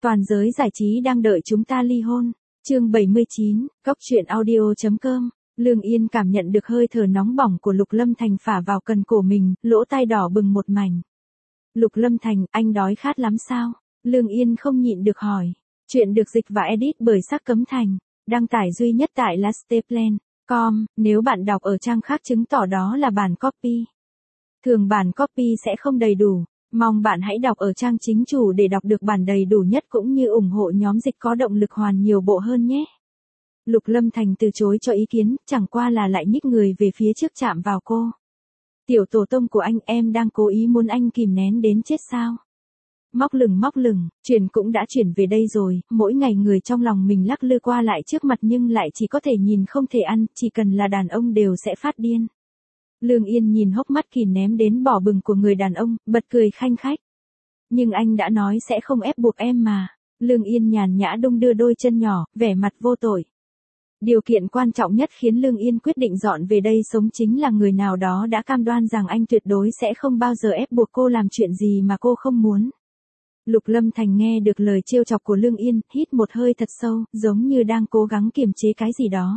Toàn giới giải trí đang đợi chúng ta ly hôn. Chương 79, Cóc truyện audio.com. Lương Yên cảm nhận được hơi thở nóng bỏng của Lục Lâm Thành phả vào cần cổ mình, lỗ tai đỏ bừng một mảnh. Lục Lâm Thành, anh đói khát lắm sao? Lương Yên không nhịn được hỏi. Chuyện được dịch và edit bởi Sắc Cấm Thành. Đăng tải duy nhất tại lasteplan.com. Nếu bạn đọc ở trang khác chứng tỏ đó là bản copy. Thường bản copy sẽ không đầy đủ. Mong bạn hãy đọc ở trang chính chủ để đọc được bản đầy đủ nhất cũng như ủng hộ nhóm dịch có động lực hoàn nhiều bộ hơn nhé. Lục Lâm Thành từ chối cho ý kiến, chẳng qua là lại nhích người về phía trước chạm vào cô. Tiểu tổ tông của anh, em đang cố ý muốn anh kìm nén đến chết sao? Móc lửng, chuyển cũng đã chuyển về đây rồi, mỗi ngày người trong lòng mình lắc lư qua lại trước mặt nhưng lại chỉ có thể nhìn không thể ăn, chỉ cần là đàn ông đều sẽ phát điên. Lương Yên nhìn hốc mắt kìm ném đến bỏ bừng của người đàn ông, bật cười khanh khách. Nhưng anh đã nói sẽ không ép buộc em mà. Lương Yên nhàn nhã đung đưa đôi chân nhỏ, vẻ mặt vô tội. Điều kiện quan trọng nhất khiến Lương Yên quyết định dọn về đây sống chính là người nào đó đã cam đoan rằng anh tuyệt đối sẽ không bao giờ ép buộc cô làm chuyện gì mà cô không muốn. Lục Lâm Thành nghe được lời trêu chọc của Lương Yên, hít một hơi thật sâu, giống như đang cố gắng kiềm chế cái gì đó.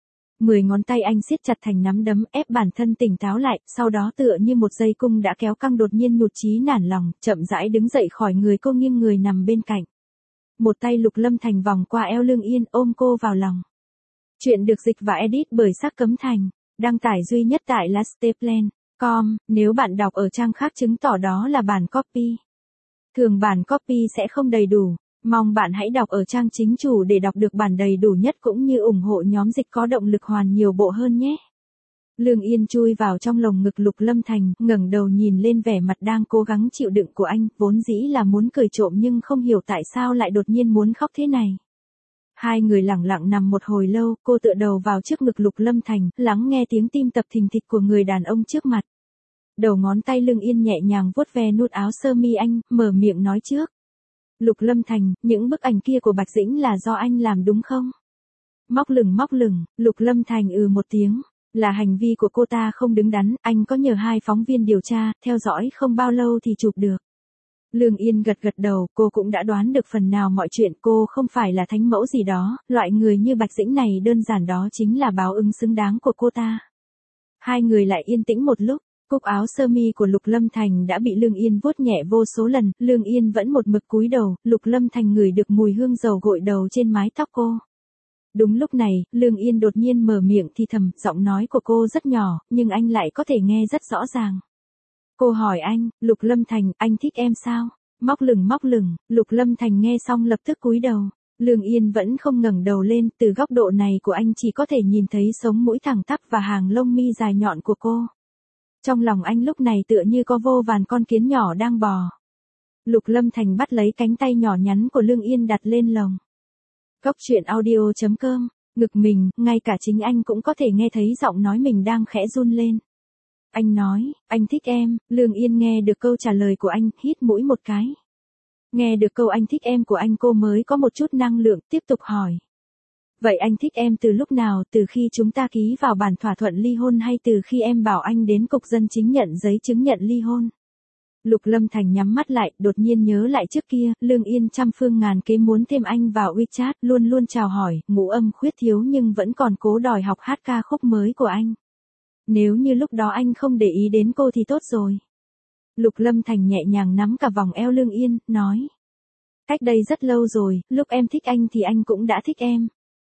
10 ngón tay anh siết chặt thành nắm đấm, ép bản thân tỉnh táo lại, sau đó tựa như một dây cung đã kéo căng đột nhiên nhụt chí nản lòng, chậm rãi đứng dậy khỏi người cô nghiêng người nằm bên cạnh. Một tay Lục Lâm Thành vòng qua eo Lương Yên ôm cô vào lòng. Chuyện được dịch và edit bởi Sắc Cấm Thành, đăng tải duy nhất tại lasteplan.com, nếu bạn đọc ở trang khác chứng tỏ đó là bản copy. Thường bản copy sẽ không đầy đủ. Mong bạn hãy đọc ở trang chính chủ để đọc được bản đầy đủ nhất cũng như ủng hộ nhóm dịch có động lực hoàn nhiều bộ hơn nhé. Lương Yên chui vào trong lồng ngực Lục Lâm Thành, ngẩng đầu nhìn lên vẻ mặt đang cố gắng chịu đựng của anh, vốn dĩ là muốn cười trộm nhưng không hiểu tại sao lại đột nhiên muốn khóc thế này. Hai người lặng lặng nằm một hồi lâu, cô tựa đầu vào trước ngực Lục Lâm Thành, lắng nghe tiếng tim tập thình thịch của người đàn ông trước mặt. Đầu ngón tay Lương Yên nhẹ nhàng vuốt ve nút áo sơ mi anh, mở miệng nói trước. Lục Lâm Thành, những bức ảnh kia của Bạch Dĩnh là do anh làm đúng không? Móc lửng, Lục Lâm Thành một tiếng. Là hành vi của cô ta không đứng đắn, anh có nhờ 2 phóng viên điều tra, theo dõi không bao lâu thì chụp được. Lương Yên gật đầu, cô cũng đã đoán được phần nào mọi chuyện, cô không phải là thánh mẫu gì đó, loại người như Bạch Dĩnh này đơn giản đó chính là báo ứng xứng đáng của cô ta. Hai người lại yên tĩnh một lúc. Cúc áo sơ mi của Lục Lâm Thành đã bị Lương Yên vuốt nhẹ vô số lần, Lương Yên vẫn một mực cúi đầu, Lục Lâm Thành ngửi được mùi hương dầu gội đầu trên mái tóc cô. Đúng lúc này, Lương Yên đột nhiên mở miệng thì thầm, giọng nói của cô rất nhỏ, nhưng anh lại có thể nghe rất rõ ràng. Cô hỏi anh, Lục Lâm Thành, anh thích em sao? Móc lửng, Lục Lâm Thành nghe xong lập tức cúi đầu. Lương Yên vẫn không ngẩng đầu lên, từ góc độ này của anh chỉ có thể nhìn thấy sống mũi thẳng tắp và hàng lông mi dài nhọn của cô. Trong lòng anh lúc này tựa như có vô vàn con kiến nhỏ đang bò. Lục Lâm Thành bắt lấy cánh tay nhỏ nhắn của Lương Yên đặt lên lồng. Cóc truyện audio.com, ngực mình, ngay cả chính anh cũng có thể nghe thấy giọng nói mình đang khẽ run lên. Anh nói, anh thích em. Lương Yên nghe được câu trả lời của anh, hít mũi một cái. Nghe được câu anh thích em của anh cô mới có một chút năng lượng, tiếp tục hỏi. Vậy anh thích em từ lúc nào, từ khi chúng ta ký vào bản thỏa thuận ly hôn hay từ khi em bảo anh đến cục dân chính nhận giấy chứng nhận ly hôn? Lục Lâm Thành nhắm mắt lại, đột nhiên nhớ lại trước kia, Lương Yên trăm phương ngàn kế muốn thêm anh vào WeChat, luôn luôn chào hỏi, ngũ âm khuyết thiếu nhưng vẫn còn cố đòi học hát ca khúc mới của anh. Nếu như lúc đó anh không để ý đến cô thì tốt rồi. Lục Lâm Thành nhẹ nhàng nắm cả vòng eo Lương Yên, nói. Cách đây rất lâu rồi, lúc em thích anh thì anh cũng đã thích em.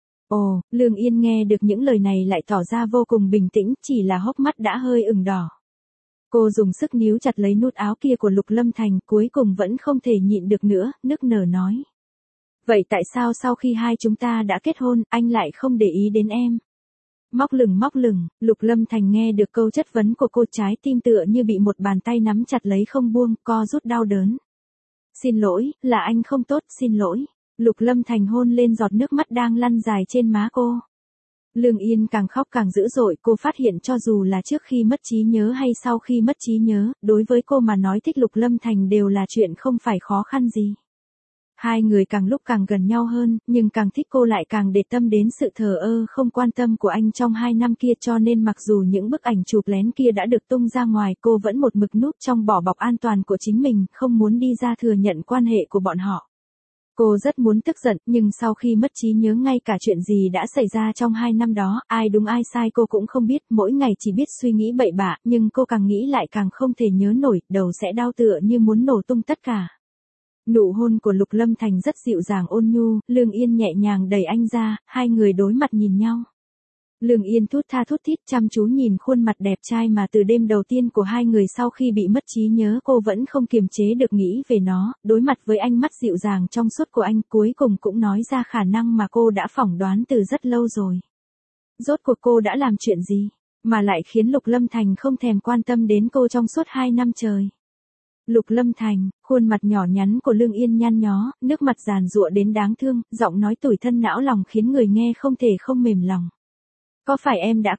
Ồ, Lương Yên nghe được những lời này lại tỏ ra vô cùng bình tĩnh, chỉ là hốc mắt đã hơi ửng đỏ. Cô dùng sức níu chặt lấy nút áo kia của Lục Lâm Thành, cuối cùng vẫn không thể nhịn được nữa, nức nở nói. Vậy tại sao sau khi hai chúng ta đã kết hôn, anh lại không để ý đến em? Móc lửng, Lục Lâm Thành nghe được câu chất vấn của cô, trái tim tựa như bị một bàn tay nắm chặt lấy không buông, co rút đau đớn. Xin lỗi, là anh không tốt, xin lỗi. Lục Lâm Thành hôn lên giọt nước mắt đang lăn dài trên má cô. Lương Yên càng khóc càng dữ dội, cô phát hiện cho dù là trước khi mất trí nhớ hay sau khi mất trí nhớ, đối với cô mà nói thích Lục Lâm Thành đều là chuyện không phải khó khăn gì. Hai người càng lúc càng gần nhau hơn, nhưng càng thích cô lại càng để tâm đến sự thờ ơ không quan tâm của anh trong 2 năm kia, cho nên mặc dù những bức ảnh chụp lén kia đã được tung ra ngoài, cô vẫn một mực núp trong vỏ bọc an toàn của chính mình, không muốn đi ra thừa nhận quan hệ của bọn họ. Cô rất muốn tức giận, nhưng sau khi mất trí nhớ ngay cả chuyện gì đã xảy ra trong 2 năm đó, ai đúng ai sai cô cũng không biết, mỗi ngày chỉ biết suy nghĩ bậy bạ, nhưng cô càng nghĩ lại càng không thể nhớ nổi, đầu sẽ đau tựa như muốn nổ tung tất cả. Nụ hôn của Lục Lâm Thành rất dịu dàng ôn nhu, Lương Yên nhẹ nhàng đẩy anh ra, hai người đối mặt nhìn nhau. Lương Yên thút tha thút thít chăm chú nhìn khuôn mặt đẹp trai mà từ đêm đầu tiên của hai người sau khi bị mất trí nhớ cô vẫn không kiềm chế được nghĩ về nó, đối mặt với ánh mắt dịu dàng trong suốt của anh cuối cùng cũng nói ra khả năng mà cô đã phỏng đoán từ rất lâu rồi. Rốt cuộc cô đã làm chuyện gì, mà lại khiến Lục Lâm Thành không thèm quan tâm đến cô trong suốt 2 năm trời. Lục Lâm Thành, khuôn mặt nhỏ nhắn của Lương Yên nhăn nhó, nước mặt giàn giụa đến đáng thương, giọng nói tủi thân não lòng khiến người nghe không thể không mềm lòng. Có phải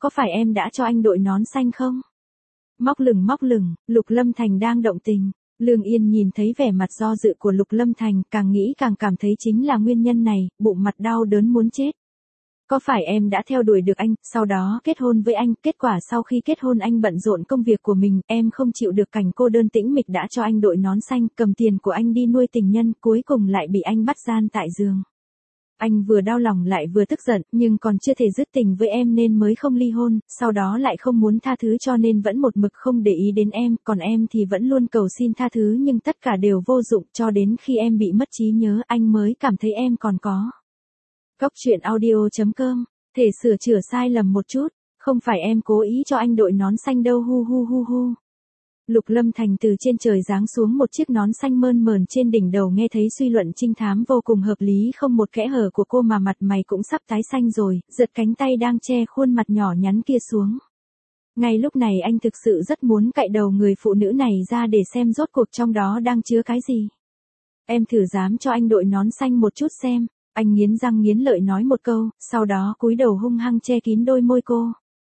em đã cho anh đội nón xanh không? Móc lửng, Lục Lâm Thành đang động tình. Lương Yên nhìn thấy vẻ mặt do dự của Lục Lâm Thành, càng nghĩ càng cảm thấy chính là nguyên nhân này, bụng mặt đau đớn muốn chết. Có phải em đã theo đuổi được anh, sau đó kết hôn với anh, kết quả sau khi kết hôn anh bận rộn công việc của mình, em không chịu được cảnh cô đơn tĩnh mịch đã cho anh đội nón xanh, cầm tiền của anh đi nuôi tình nhân, cuối cùng lại bị anh bắt gian tại giường. Anh vừa đau lòng lại vừa tức giận, nhưng còn chưa thể dứt tình với em nên mới không ly hôn, sau đó lại không muốn tha thứ cho nên vẫn một mực không để ý đến em, còn em thì vẫn luôn cầu xin tha thứ nhưng tất cả đều vô dụng cho đến khi em bị mất trí nhớ anh mới cảm thấy em còn có. Cóc truyện audio.com, thể sửa chữa sai lầm một chút, không phải em cố ý cho anh đội nón xanh đâu hu hu hu hu. Lục Lâm Thành từ trên trời giáng xuống một chiếc nón xanh mơn mởn trên đỉnh đầu nghe thấy suy luận trinh thám vô cùng hợp lý không một kẽ hở của cô mà mặt mày cũng sắp tái xanh rồi, giật cánh tay đang che khuôn mặt nhỏ nhắn kia xuống. Ngay lúc này anh thực sự rất muốn cạy đầu người phụ nữ này ra để xem rốt cuộc trong đó đang chứa cái gì. Em thử dám cho anh đội nón xanh một chút xem, anh nghiến răng nghiến lợi nói một câu, sau đó cúi đầu hung hăng che kín đôi môi cô.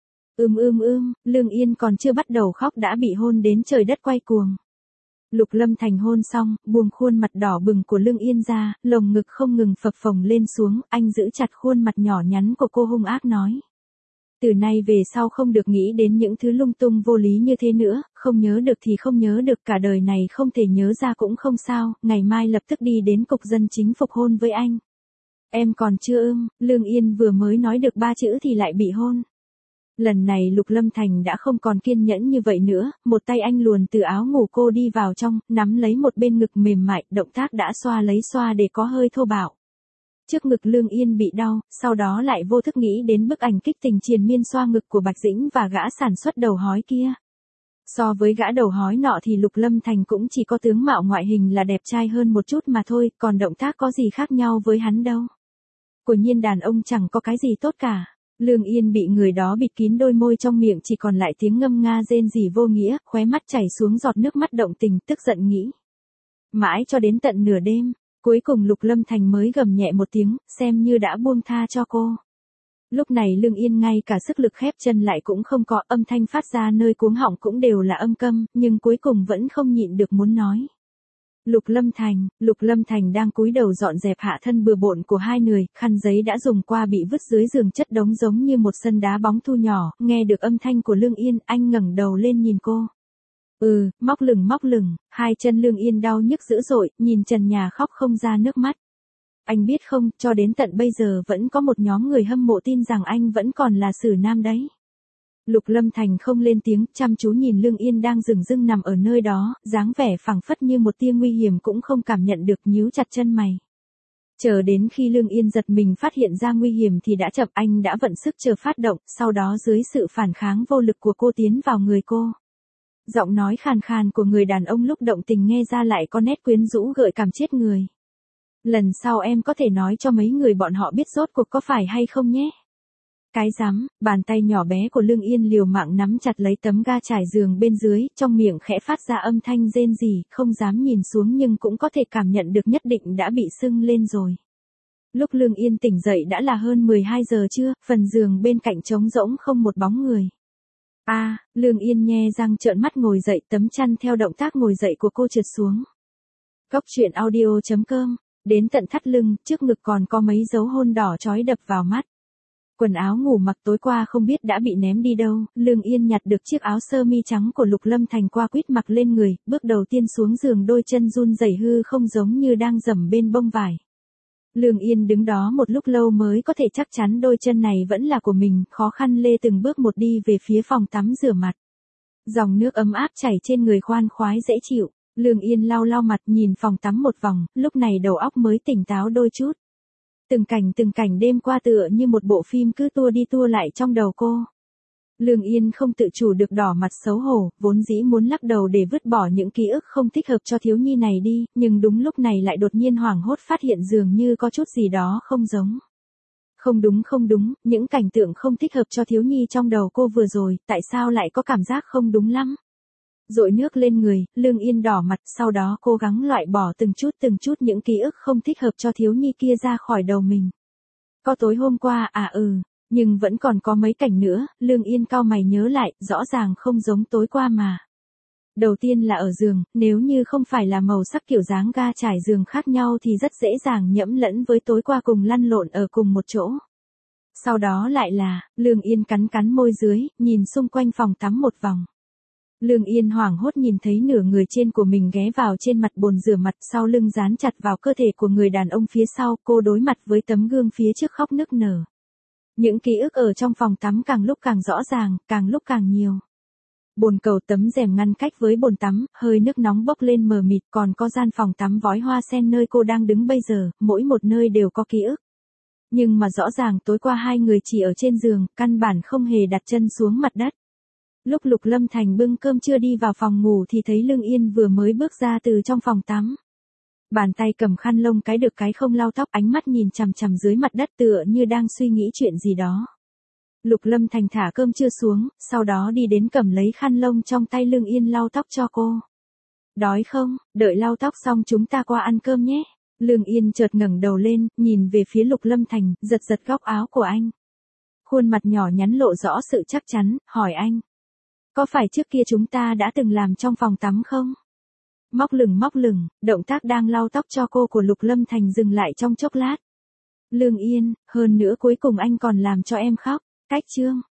Lương Yên còn chưa bắt đầu khóc đã bị hôn đến trời đất quay cuồng. Lục Lâm Thành hôn xong, buông khuôn mặt đỏ bừng của Lương Yên ra, lồng ngực không ngừng phập phồng lên xuống, anh giữ chặt khuôn mặt nhỏ nhắn của cô hung ác nói. Từ nay về sau không được nghĩ đến những thứ lung tung vô lý như thế nữa, không nhớ được thì không nhớ được, cả đời này không thể nhớ ra cũng không sao, ngày mai lập tức đi đến cục dân chính phục hôn với anh. Em còn chưa Lương Yên vừa mới nói được 3 chữ thì lại bị hôn. Lần này Lục Lâm Thành đã không còn kiên nhẫn như vậy nữa, một tay anh luồn từ áo ngủ cô đi vào trong, nắm lấy một bên ngực mềm mại, động tác đã xoa lấy xoa để có hơi thô bạo. Trước ngực Lương Yên bị đau, sau đó lại vô thức nghĩ đến bức ảnh kích tình triền miên xoa ngực của Bạch Dĩnh và gã sản xuất đầu hói kia. So với gã đầu hói nọ thì Lục Lâm Thành cũng chỉ có tướng mạo ngoại hình là đẹp trai hơn một chút mà thôi, còn động tác có gì khác nhau với hắn đâu. Quả nhiên đàn ông chẳng có cái gì tốt cả. Lương Yên bị người đó bịt kín đôi môi trong miệng chỉ còn lại tiếng ngâm nga rên rỉ vô nghĩa, khóe mắt chảy xuống giọt nước mắt động tình, tức giận nghĩ. Mãi cho đến tận nửa đêm, cuối cùng Lục Lâm Thành mới gầm nhẹ một tiếng, xem như đã buông tha cho cô. Lúc này Lương Yên ngay cả sức lực khép chân lại cũng không có, âm thanh phát ra nơi cuống họng cũng đều là âm câm, nhưng cuối cùng vẫn không nhịn được muốn nói. Lục Lâm Thành đang cúi đầu dọn dẹp hạ thân bừa bộn của hai người, khăn giấy đã dùng qua bị vứt dưới giường chất đống giống như một sân đá bóng thu nhỏ, nghe được âm thanh của Lương Yên, anh ngẩng đầu lên nhìn cô. Móc lửng, hai chân Lương Yên đau nhức dữ dội, nhìn trần nhà khóc không ra nước mắt. Anh biết không, cho đến tận bây giờ vẫn có một nhóm người hâm mộ tin rằng anh vẫn còn là Sử Nam đấy. Lục Lâm Thành không lên tiếng, chăm chú nhìn Lương Yên đang dửng dưng nằm ở nơi đó, dáng vẻ phảng phất như một tia nguy hiểm cũng không cảm nhận được, nhíu chặt chân mày. Chờ đến khi Lương Yên giật mình phát hiện ra nguy hiểm thì đã chậm, anh đã vận sức chờ phát động, sau đó dưới sự phản kháng vô lực của cô tiến vào người cô. Giọng nói khàn khàn của người đàn ông lúc động tình nghe ra lại có nét quyến rũ gợi cảm chết người. Lần sau em có thể nói cho mấy người bọn họ biết rốt cuộc có phải hay không nhé. Cái rắm, bàn tay nhỏ bé của Lương Yên liều mạng nắm chặt lấy tấm ga trải giường bên dưới, trong miệng khẽ phát ra âm thanh rên rỉ, không dám nhìn xuống nhưng cũng có thể cảm nhận được nhất định đã bị sưng lên rồi. Lúc Lương Yên tỉnh dậy đã là hơn 12 giờ trưa, phần giường bên cạnh trống rỗng không một bóng người. Lương Yên nhe răng trợn mắt ngồi dậy, tấm chăn theo động tác ngồi dậy của cô trượt xuống. Cóc truyện audio.com, đến tận thắt lưng, trước ngực còn có mấy dấu hôn đỏ chói đập vào mắt. Quần áo ngủ mặc tối qua không biết đã bị ném đi đâu, Lương Yên nhặt được chiếc áo sơ mi trắng của Lục Lâm Thành qua quýt mặc lên người, bước đầu tiên xuống giường đôi chân run rẩy hư không giống như đang dẫm bên bông vải. Lương Yên đứng đó một lúc lâu mới có thể chắc chắn đôi chân này vẫn là của mình, khó khăn lê từng bước một đi về phía phòng tắm rửa mặt. Dòng nước ấm áp chảy trên người khoan khoái dễ chịu, Lương Yên lau lau mặt nhìn phòng tắm một vòng, lúc này đầu óc mới tỉnh táo đôi chút. Từng cảnh đêm qua tựa như một bộ phim cứ tua đi tua lại trong đầu cô. Lương Yên không tự chủ được đỏ mặt xấu hổ, vốn dĩ muốn lắc đầu để vứt bỏ những ký ức không thích hợp cho thiếu nhi này đi, nhưng đúng lúc này lại đột nhiên hoảng hốt phát hiện dường như có chút gì đó không giống. Không đúng, những cảnh tượng không thích hợp cho thiếu nhi trong đầu cô vừa rồi, tại sao lại có cảm giác không đúng lắm? Dội nước lên người, Lương Yên đỏ mặt, sau đó cố gắng loại bỏ từng chút những ký ức không thích hợp cho thiếu nhi kia ra khỏi đầu mình. Có tối hôm qua, nhưng vẫn còn có mấy cảnh nữa, Lương Yên cau mày nhớ lại, rõ ràng không giống tối qua mà. Đầu tiên là ở giường, nếu như không phải là màu sắc kiểu dáng ga trải giường khác nhau thì rất dễ dàng nhẫm lẫn với tối qua cùng lăn lộn ở cùng một chỗ. Sau đó lại là, Lương Yên cắn môi dưới, nhìn xung quanh phòng tắm một vòng. Lương Yên hoảng hốt nhìn thấy nửa người trên của mình ghé vào trên mặt bồn rửa mặt, sau lưng dán chặt vào cơ thể của người đàn ông phía sau, cô đối mặt với tấm gương phía trước khóc nức nở. Những ký ức ở trong phòng tắm càng lúc càng rõ ràng, càng lúc càng nhiều. Bồn cầu, tấm rèm ngăn cách với bồn tắm, hơi nước nóng bốc lên mờ mịt, còn có gian phòng tắm vói hoa sen nơi cô đang đứng bây giờ, mỗi một nơi đều có ký ức. Nhưng mà rõ ràng tối qua hai người chỉ ở trên giường, căn bản không hề đặt chân xuống mặt đất. Lúc Lục Lâm Thành bưng cơm trưa đi vào phòng ngủ thì thấy Lương Yên vừa mới bước ra từ trong phòng tắm. Bàn tay cầm khăn lông cái được cái không lau tóc, ánh mắt nhìn chằm chằm dưới mặt đất tựa như đang suy nghĩ chuyện gì đó. Lục Lâm Thành thả cơm trưa xuống, sau đó đi đến cầm lấy khăn lông trong tay Lương Yên lau tóc cho cô. Đói không, đợi lau tóc xong chúng ta qua ăn cơm nhé. Lương Yên chợt ngẩng đầu lên, nhìn về phía Lục Lâm Thành, giật góc áo của anh. Khuôn mặt nhỏ nhắn lộ rõ sự chắc chắn, hỏi anh. Có phải trước kia chúng ta đã từng làm trong phòng tắm không? Móc lửng, động tác đang lau tóc cho cô của Lục Lâm Thành dừng lại trong chốc lát. Lương Yên, hơn nữa cuối cùng anh còn làm cho em khóc. Cách chương